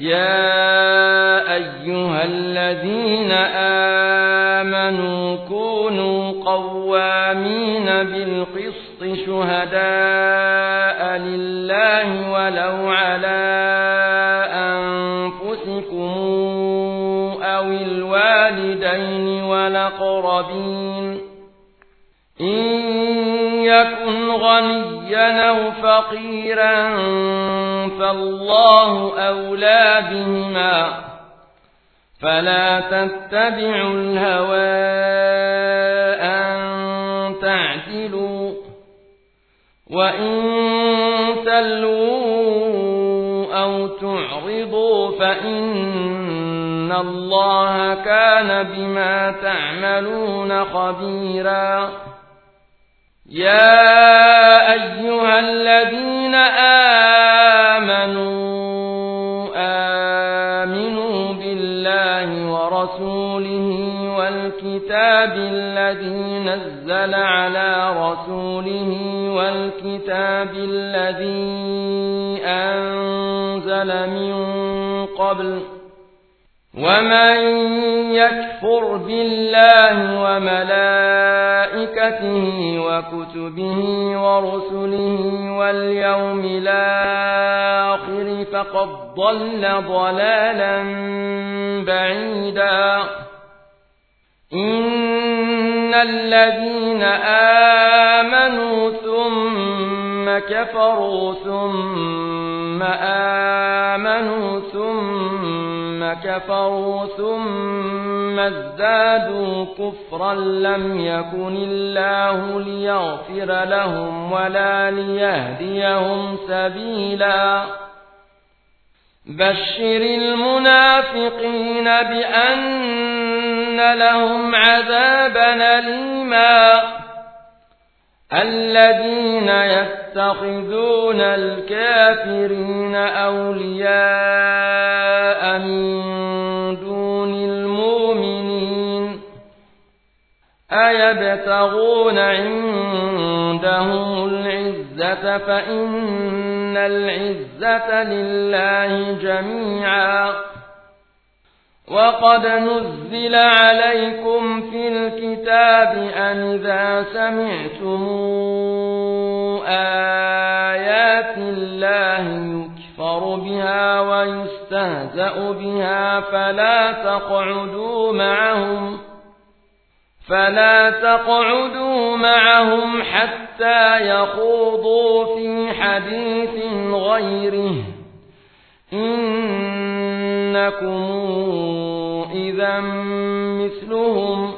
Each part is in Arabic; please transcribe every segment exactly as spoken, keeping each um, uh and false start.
يا أيها الذين آمنوا كونوا قوامين بالقسط شهداء لله ولو على أنفسكم أو الوالدين والأقربين إن يكن غنيا أو فقيرا فالله أولى بهما فلا تتبعوا الهوى أن تعدلوا وإن تلووا أو تعرضوا فإن الله كان بما تعملون خبيرا يا أيها الذين آمنوا آمنوا بالله ورسوله والكتاب الذي نزل على رسوله والكتاب الذي أنزل من قبل ومن يكفر بالله وملائكته وكتبه ورسله واليوم الآخر فقد ضل ضلالا بعيدا إن الذين آمنوا ثم كفروا ثم آمنوا ثم كفروا ثم ازدادوا كفرا لم يكن الله ليغفر لهم ولا ليهديهم سبيلا بشر المنافقين بأن لهم عذابا أليما الذين يتخذون الكافرين أولياء من دون المؤمنين أيبتغون عندهم العزة فإن العزة لله جميعا وقد نزل عليكم في الكتاب أن إذا سمعتم آيات الله يكفر بها ويستهزأ بها فلا تقعدوا معهم فلا تقعدوا معهم حتى يخوضوا في حديث غيره إنكم إذا مثلهم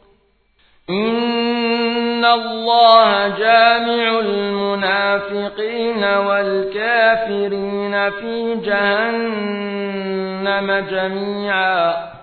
إن الله جامع المنافقين والكافرين في جهنم جميعا